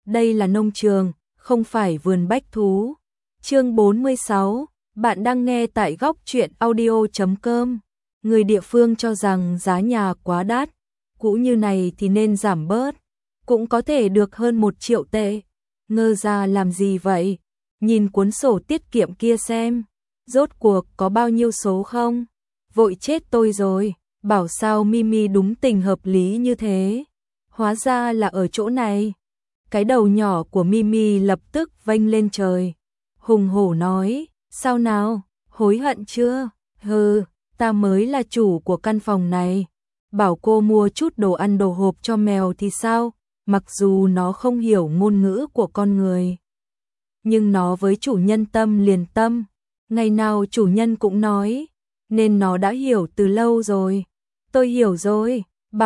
đây là nông trường, không phải vườn bách thú. Chương 46, bạn đang nghe tại góc truyện audio.com. Người địa phương cho rằng giá nhà quá đắt, cũ như này thì nên giảm bớt, cũng có thể được hơn 1 triệu tệ. Ngơ ra làm gì vậy? Nhìn cuốn sổ tiết kiệm kia xem, rốt cuộc có bao nhiêu số không? Vội chết tôi rồi, bảo sao Mimi đúng tình hợp lý như thế. Hóa ra là ở chỗ này. Cái đầu nhỏ của Mimi lập tức vênh lên trời. Hùng hổ nói, sao nào, hối hận chưa? Hừ, ta mới là chủ của căn phòng này. Bảo cô mua chút đồ ăn đồ hộp cho mèo thì sao? Mặc dù nó không hiểu ngôn ngữ của con người, nhưng nó với chủ nhân tâm liền tâm. Ngày nào chủ nhân cũng nói, nên nó đã hiểu từ lâu rồi. Tôi hiểu rồi,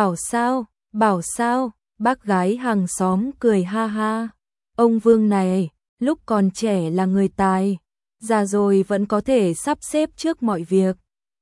bảo sao, bác gái hàng xóm cười ha ha. Ông Vương này, lúc còn trẻ là người tài, già rồi vẫn có thể sắp xếp trước mọi việc.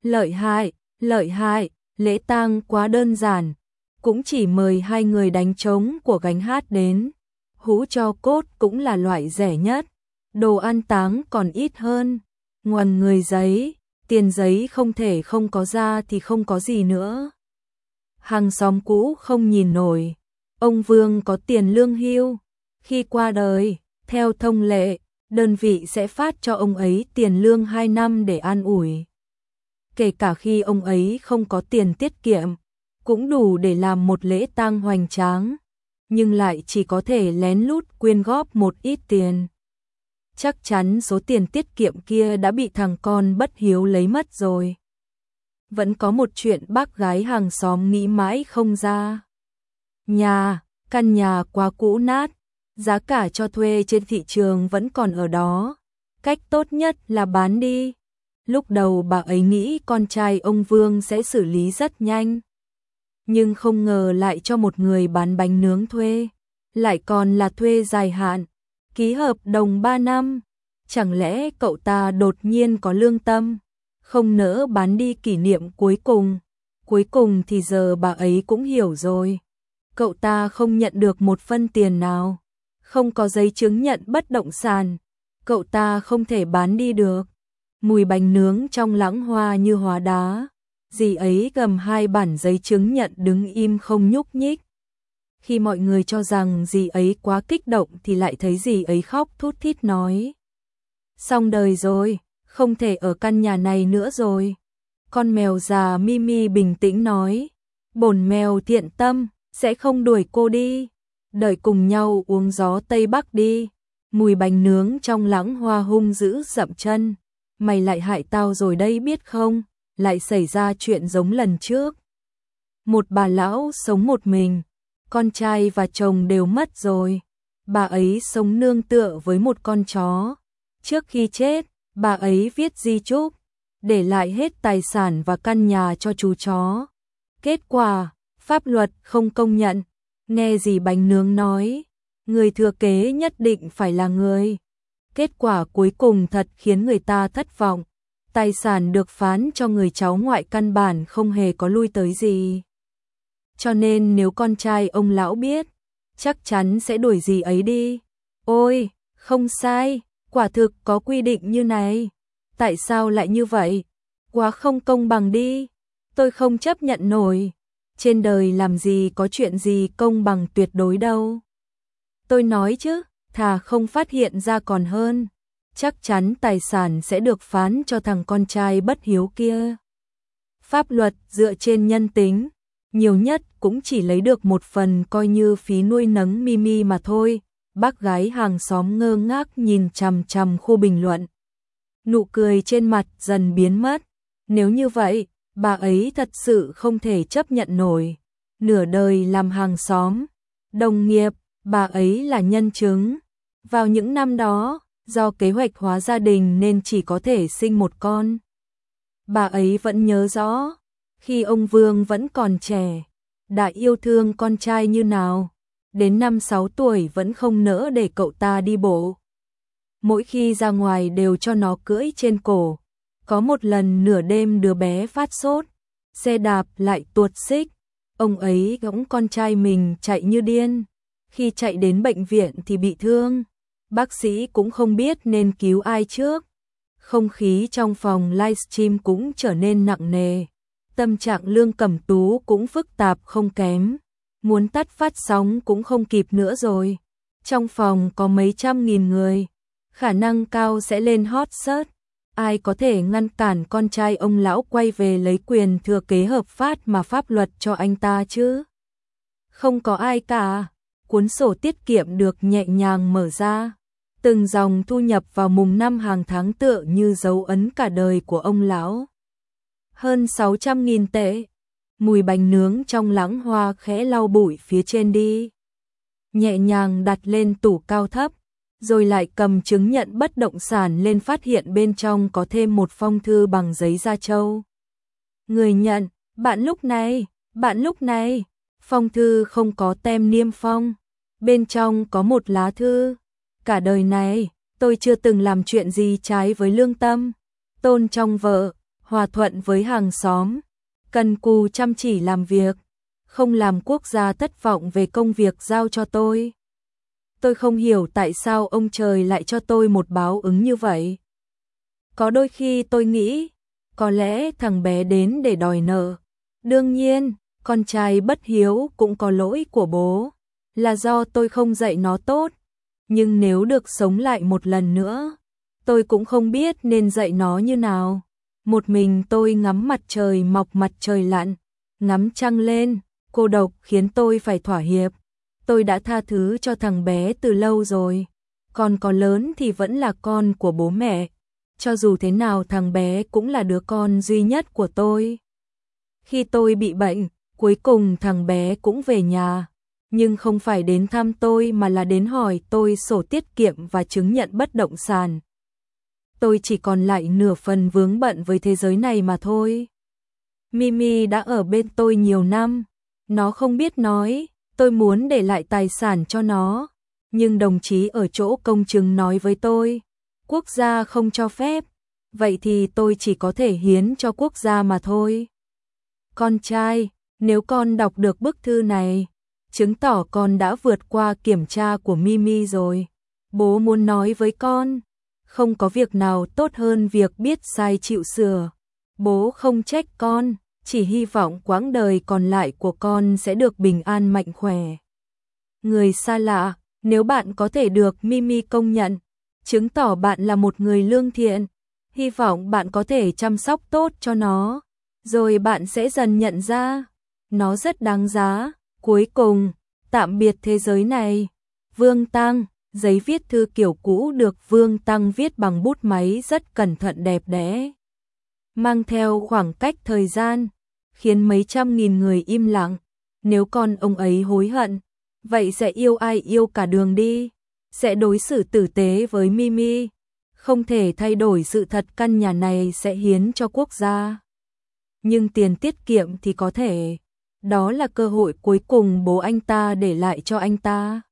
Lợi hại, lễ tang quá đơn giản, cũng chỉ mời 2 người đánh trống của gánh hát đến. Hũ tro cốt cũng là loại rẻ nhất, đồ an táng còn ít hơn. Ngoằn người giấy, tiền giấy không thể không có ra thì không có gì nữa. Hàng xóm cũ không nhìn nổi, ông Vương có tiền lương hưu, khi qua đời, theo thông lệ, đơn vị sẽ phát cho ông ấy tiền lương 2 năm để an ủi. Kể cả khi ông ấy không có tiền tiết kiệm, cũng đủ để làm một lễ tang hoành tráng, nhưng lại chỉ có thể lén lút quyên góp một ít tiền. Chắc chắn số tiền tiết kiệm kia đã bị thằng con bất hiếu lấy mất rồi. Vẫn có một chuyện bác gái hàng xóm nghĩ mãi không ra. Căn nhà quá cũ nát, giá cả cho thuê trên thị trường vẫn còn ở đó. Cách tốt nhất là bán đi. Lúc đầu bà ấy nghĩ con trai ông Vương sẽ xử lý rất nhanh, nhưng không ngờ lại cho một người bán bánh nướng thuê, lại còn là thuê dài hạn, ký hợp đồng 3 năm. Chẳng lẽ cậu ta đột nhiên có lương tâm, không nỡ bán đi kỷ niệm cuối cùng. Cuối cùng thì giờ bà ấy cũng hiểu rồi. Cậu ta không nhận được một phân tiền nào, không có giấy chứng nhận bất động sản, cậu ta không thể bán đi được. Mùi bánh nướng trong lãng hoa như hóa đá. Dì ấy cầm 2 bản giấy chứng nhận đứng im không nhúc nhích. Khi mọi người cho rằng dì ấy quá kích động thì lại thấy dì ấy khóc thút thít nói, xong đời rồi, không thể ở căn nhà này nữa rồi. Con mèo già Mimi bình tĩnh nói, bổn mèo thiện tâm, sẽ không đuổi cô đi. Đợi cùng nhau uống gió Tây Bắc đi. Mùi bánh nướng trong lãng hoa hung dữ dậm chân. Mày lại hại tao rồi đây biết không? Lại xảy ra chuyện giống lần trước. Một bà lão sống một mình, con trai và chồng đều mất rồi. Bà ấy sống nương tựa với một con chó. Trước khi chết, bà ấy viết di chúc, để lại hết tài sản và căn nhà cho chú chó. Kết quả, pháp luật không công nhận. Nghe dì bánh nướng nói, người thừa kế nhất định phải là người. Kết quả cuối cùng thật khiến người ta thất vọng. Tài sản được phán cho người cháu ngoại căn bản không hề có lui tới gì. Cho nên nếu con trai ông lão biết, chắc chắn sẽ đuổi dì ấy đi. Ôi, không sai, quả thực có quy định như này. Tại sao lại như vậy? Quá không công bằng đi. Tôi không chấp nhận nổi. Trên đời làm gì có chuyện gì công bằng tuyệt đối đâu. Tôi nói chứ, thà không phát hiện ra còn hơn. Chắc chắn tài sản sẽ được phán cho thằng con trai bất hiếu kia. Pháp luật dựa trên nhân tính, nhiều nhất cũng chỉ lấy được 1 phần coi như phí nuôi nấng Mimi mà thôi. Bác gái hàng xóm ngơ ngác nhìn chằm chằm khu bình luận. Nụ cười trên mặt dần biến mất. Nếu như vậy, bà ấy thật sự không thể chấp nhận nổi. Nửa đời làm hàng xóm, đồng nghiệp, bà ấy là nhân chứng. Vào những năm đó, do kế hoạch hóa gia đình nên chỉ có thể sinh 1 con. Bà ấy vẫn nhớ rõ, khi ông Vương vẫn còn trẻ, đã yêu thương con trai như nào. Đến 5-6 tuổi vẫn không nỡ để cậu ta đi bộ. Mỗi khi ra ngoài đều cho nó cưỡi trên cổ. Có một lần nửa đêm đứa bé phát sốt, xe đạp lại tuột xích. Ông ấy gõng con trai mình chạy như điên. khi chạy đến bệnh viện thì bị thương. Bác sĩ cũng không biết nên cứu ai trước. Không khí trong phòng livestream cũng trở nên nặng nề. Tâm trạng Lương Cẩm Tú cũng phức tạp không kém. Muốn tắt phát sóng cũng không kịp nữa rồi. Trong phòng có mấy trăm nghìn người, khả năng cao sẽ lên hot search. Ai có thể ngăn cản con trai ông lão quay về lấy quyền thừa kế hợp pháp mà pháp luật cho anh ta chứ? Không có ai cả. Cuốn sổ tiết kiệm được nhẹ nhàng mở ra. Từng dòng thu nhập vào mùng 5 hàng tháng tựa như dấu ấn cả đời của ông lão. Hơn 600.000 tệ. Mùi bánh nướng trong lẵng hoa khẽ lau bụi phía trên đi. Nhẹ nhàng đặt lên tủ cao thấp, rồi lại cầm chứng nhận bất động sản lên, phát hiện bên trong có thêm một phong thư bằng giấy da trâu. Người nhận, bạn lúc này, phong thư không có tem niêm phong, bên trong có một lá thư. Cả đời này, tôi chưa từng làm chuyện gì trái với lương tâm, tôn trọng vợ, hòa thuận với hàng xóm, cần cù chăm chỉ làm việc, không làm quốc gia thất vọng về công việc giao cho tôi. Tôi không hiểu tại sao ông trời lại cho tôi một báo ứng như vậy. Có đôi khi tôi nghĩ, có lẽ thằng bé đến để đòi nợ. Đương nhiên, con trai bất hiếu cũng có lỗi của bố, là do tôi không dạy nó tốt. Nhưng nếu được sống lại một lần nữa, tôi cũng không biết nên dạy nó như nào. Một mình tôi ngắm mặt trời mọc mặt trời lặn, ngắm trăng lên, cô độc khiến tôi phải thỏa hiệp. Tôi đã tha thứ cho thằng bé từ lâu rồi, còn có lớn thì vẫn là con của bố mẹ. Cho dù thế nào thằng bé cũng là đứa con duy nhất của tôi. Khi tôi bị bệnh, cuối cùng thằng bé cũng về nhà, nhưng không phải đến thăm tôi mà là đến hỏi tôi sổ tiết kiệm và chứng nhận bất động sản. Tôi chỉ còn lại nửa phần vướng bận với thế giới này mà thôi. Mimi đã ở bên tôi nhiều năm, nó không biết nói, tôi muốn để lại tài sản cho nó, nhưng đồng chí ở chỗ công chứng nói với tôi, quốc gia không cho phép, vậy thì tôi chỉ có thể hiến cho quốc gia mà thôi. Con trai, nếu con đọc được bức thư này, chứng tỏ con đã vượt qua kiểm tra của Mimi rồi. Bố muốn nói với con, không có việc nào tốt hơn việc biết sai chịu sửa. Bố không trách con, chỉ hy vọng quãng đời còn lại của con sẽ được bình an mạnh khỏe. Người xa lạ, nếu bạn có thể được Mimi công nhận, chứng tỏ bạn là một người lương thiện. Hy vọng bạn có thể chăm sóc tốt cho nó, rồi bạn sẽ dần nhận ra, nó rất đáng giá. Cuối cùng, tạm biệt thế giới này. Vương Tăng. Giấy viết thư kiểu cũ được Vương Tăng viết bằng bút máy rất cẩn thận đẹp đẽ, mang theo khoảng cách thời gian, khiến mấy trăm nghìn người im lặng. Nếu con ông ấy hối hận, vậy sẽ yêu ai yêu cả đường đi, sẽ đối xử tử tế với Mimi, không thể thay đổi sự thật căn nhà này sẽ hiến cho quốc gia. Nhưng tiền tiết kiệm thì có thể, đó là cơ hội cuối cùng bố anh ta để lại cho anh ta.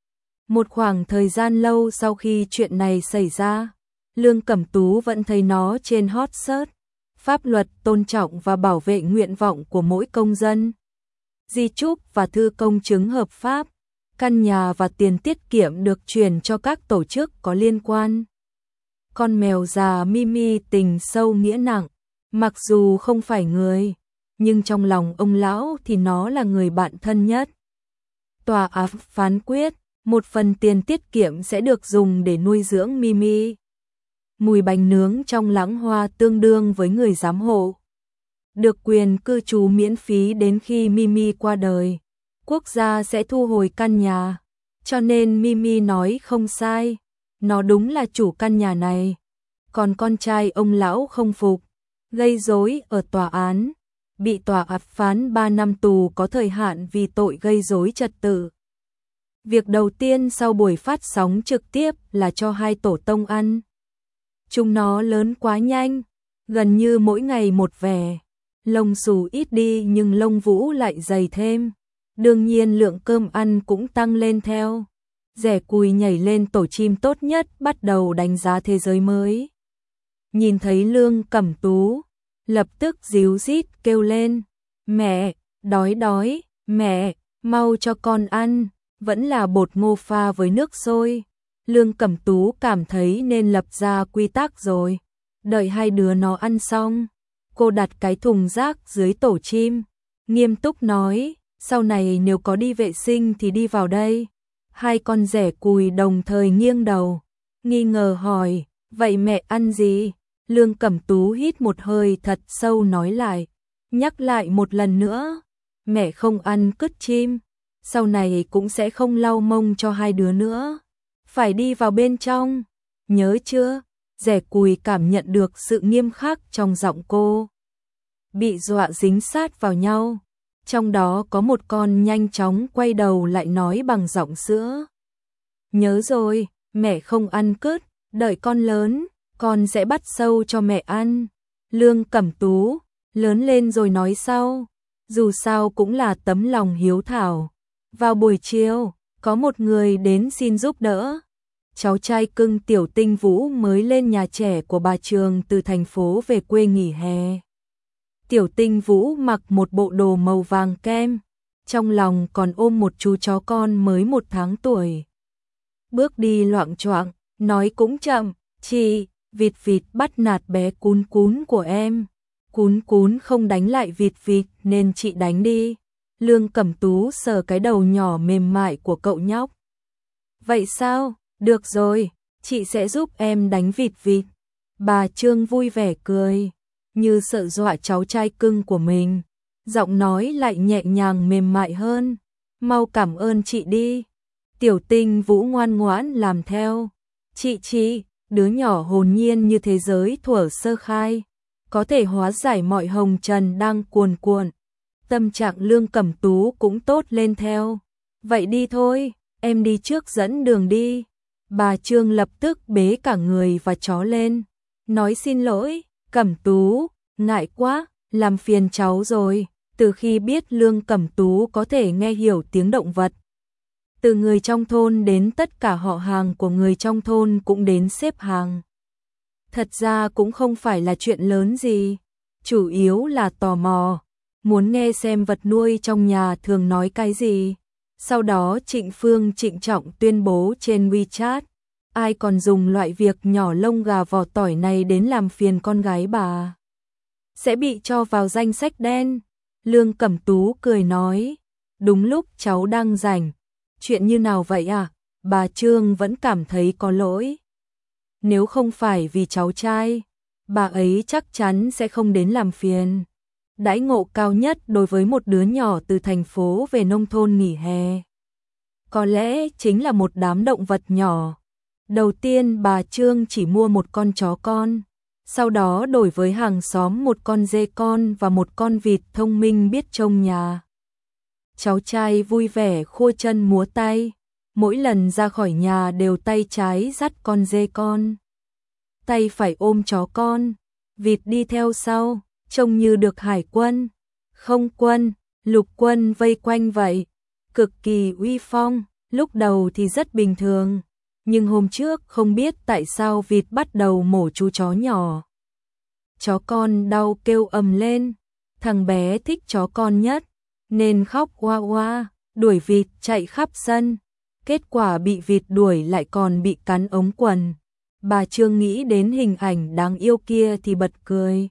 Một khoảng thời gian lâu sau khi chuyện này xảy ra, Lương Cẩm Tú vẫn thấy nó trên hot search. Pháp luật tôn trọng và bảo vệ nguyện vọng của mỗi công dân. Di chúc và thư công chứng hợp pháp, căn nhà và tiền tiết kiệm được chuyển cho các tổ chức có liên quan. Con mèo già Mimi tình sâu nghĩa nặng, mặc dù không phải người, nhưng trong lòng ông lão thì nó là người bạn thân nhất. Tòa án phán quyết, một phần tiền tiết kiệm sẽ được dùng để nuôi dưỡng Mimi. Mùi bánh nướng trong lẵng hoa tương đương với người giám hộ. Được quyền cư trú miễn phí đến khi Mimi qua đời. Quốc gia sẽ thu hồi căn nhà. Cho nên Mimi nói không sai. Nó đúng là chủ căn nhà này. Còn con trai ông lão không phục, gây rối ở tòa án. Bị tòa án phán 3 năm tù có thời hạn vì tội gây rối trật tự. Việc đầu tiên sau buổi phát sóng trực tiếp là cho hai tổ tông ăn. Chúng nó lớn quá nhanh, gần như mỗi ngày một vẻ. Lông xù ít đi nhưng lông vũ lại dày thêm. Đương nhiên lượng cơm ăn cũng tăng lên theo. Rẻ cùi nhảy lên tổ chim tốt nhất bắt đầu đánh giá thế giới mới. Nhìn thấy Lương Cẩm Tú, lập tức díu dít kêu lên. Mẹ, đói đói, mẹ, mau cho con ăn. vẫn là bột ngô pha với nước sôi. Lương Cẩm Tú cảm thấy nên lập ra quy tắc rồi. Đợi hai đứa nó ăn xong, cô đặt cái thùng rác dưới tổ chim, nghiêm túc nói, sau này nếu có đi vệ sinh thì đi vào đây. Hai con rẻ cùi đồng thời nghiêng đầu, nghi ngờ hỏi, vậy mẹ ăn gì? Lương Cẩm Tú hít một hơi thật sâu nói lại, nhắc lại một lần nữa, mẹ không ăn cứt chim, sau này cũng sẽ không lau mông cho hai đứa nữa. Phải đi vào bên trong, nhớ chưa? Rẻ cùi cảm nhận được sự nghiêm khắc trong giọng cô. Bị dọa dính sát vào nhau. Trong đó có một con nhanh chóng quay đầu lại nói bằng giọng sữa. Nhớ rồi, mẹ không ăn cứt, đợi con lớn, con sẽ bắt sâu cho mẹ ăn. Lương Cẩm Tú, lớn lên rồi nói sau, dù sao cũng là tấm lòng hiếu thảo. Vào buổi chiều, có một người đến xin giúp đỡ. Cháu trai cưng Tiểu Tinh Vũ mới lên nhà trẻ của bà Trường từ thành phố về quê nghỉ hè. Tiểu Tinh Vũ mặc một bộ đồ màu vàng kem, trong lòng còn ôm một chú chó con mới 1 tháng tuổi. Bước đi loạng choạng, nói cũng chậm, chị, vịt vịt bắt nạt bé cún cún của em. Cún cún không đánh lại vịt vịt nên chị đánh đi. Lương Cẩm Tú sờ cái đầu nhỏ mềm mại của cậu nhóc. Vậy sao? Được rồi, chị sẽ giúp em đánh vịt vịt. Bà Trương vui vẻ cười, như sợ dọa cháu trai cưng của mình. Giọng nói lại nhẹ nhàng mềm mại hơn. Mau cảm ơn chị đi. Tiểu Tinh Vũ ngoan ngoãn làm theo. Chị, đứa nhỏ hồn nhiên như thế giới thuở sơ khai, có thể hóa giải mọi hồng trần đang cuồn cuộn. Tâm trạng Lương Cẩm Tú cũng tốt lên theo. Vậy đi thôi, em đi trước dẫn đường đi. Bà Trương lập tức bế cả người và chó lên, nói xin lỗi, Cẩm Tú, ngại quá, làm phiền cháu rồi. Từ khi biết Lương Cẩm Tú có thể nghe hiểu tiếng động vật, từ người trong thôn đến tất cả họ hàng của người trong thôn cũng đến xếp hàng. Thật ra cũng không phải là chuyện lớn gì, chủ yếu là tò mò, muốn nghe xem vật nuôi trong nhà thường nói cái gì. Sau đó Trịnh Phương trịnh trọng tuyên bố trên WeChat, ai còn dùng loại việc nhỏ lông gà vỏ tỏi này đến làm phiền con gái bà, sẽ bị cho vào danh sách đen. Lương Cẩm Tú cười nói, đúng lúc cháu đang rảnh. Chuyện như nào vậy à? Bà Trương vẫn cảm thấy có lỗi. Nếu không phải vì cháu trai, bà ấy chắc chắn sẽ không đến làm phiền. Đãi ngộ cao nhất đối với một đứa nhỏ từ thành phố về nông thôn nghỉ hè, có lẽ chính là một đám động vật nhỏ. Đầu tiên bà Trương chỉ mua một con chó con, sau đó đổi với hàng xóm một con dê con và một con vịt thông minh biết trông nhà. Cháu trai vui vẻ khua chân múa tay, mỗi lần ra khỏi nhà đều tay trái dắt con dê con, tay phải ôm chó con, vịt đi theo sau, trông như được hải quân, không quân, lục quân vây quanh vậy, cực kỳ uy phong. Lúc đầu thì rất bình thường, nhưng hôm trước không biết tại sao vịt bắt đầu mổ chú chó nhỏ. Chó con đau kêu ầm lên, thằng bé thích chó con nhất, nên khóc oa oa, đuổi vịt chạy khắp sân. Kết quả bị vịt đuổi lại còn bị cắn ống quần. Bà Trương nghĩ đến hình ảnh đáng yêu kia thì bật cười.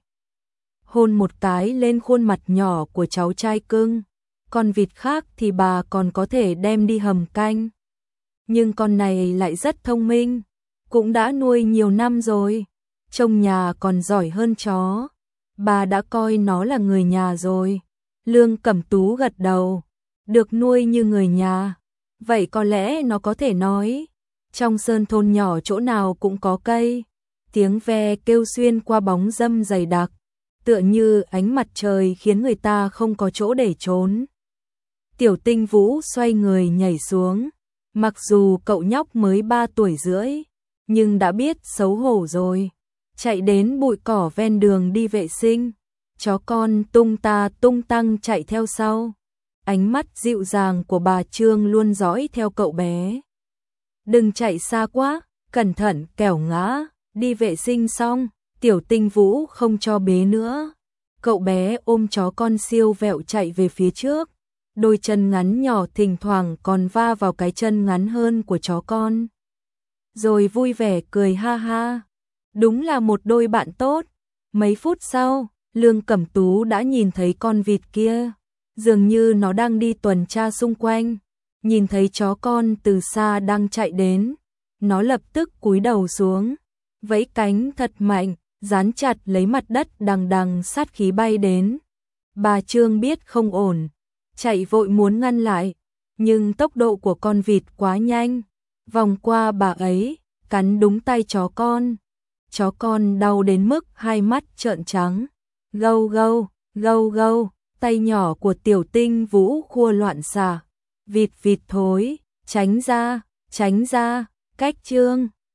Hôn một cái lên khuôn mặt nhỏ của cháu trai cưng. Con vịt khác thì bà còn có thể đem đi hầm canh. Nhưng con này lại rất thông minh, cũng đã nuôi nhiều năm rồi, trông nhà còn giỏi hơn chó. Bà đã coi nó là người nhà rồi. Lương Cẩm Tú gật đầu, được nuôi như người nhà, vậy có lẽ nó có thể nói. Trong sơn thôn nhỏ chỗ nào cũng có cây, tiếng ve kêu xuyên qua bóng râm dày đặc, tựa như ánh mặt trời khiến người ta không có chỗ để trốn. Tiểu Tinh Vũ xoay người nhảy xuống, mặc dù cậu nhóc mới 3 tuổi rưỡi, nhưng đã biết xấu hổ rồi, chạy đến bụi cỏ ven đường đi vệ sinh. Chó con tung ta tung tăng chạy theo sau. Ánh mắt dịu dàng của bà Trương luôn dõi theo cậu bé. Đừng chạy xa quá, cẩn thận kẻo ngã. Đi vệ sinh xong, Tiểu Tinh Vũ không cho bế nữa. Cậu bé ôm chó con siêu vẹo chạy về phía trước. đôi chân ngắn nhỏ thỉnh thoảng còn va vào cái chân ngắn hơn của chó con. Rồi vui vẻ cười ha ha. Đúng là một đôi bạn tốt. Mấy phút sau, Lương Cẩm Tú đã nhìn thấy con vịt kia. Dường như nó đang đi tuần tra xung quanh. Nhìn thấy chó con từ xa đang chạy đến. Nó lập tức cúi đầu xuống, vẫy cánh thật mạnh, dán chặt lấy mặt đất đằng đằng sát khí bay đến. Bà Trương biết không ổn, chạy vội muốn ngăn lại, nhưng tốc độ của con vịt quá nhanh, vòng qua bà ấy, cắn đúng tay chó con. Chó con đau đến mức hai mắt trợn trắng. Gâu gâu, gâu gâu, tay nhỏ của Tiểu Tinh Vũ khua loạn xạ. Vịt vịt thối, tránh ra, cách Trương.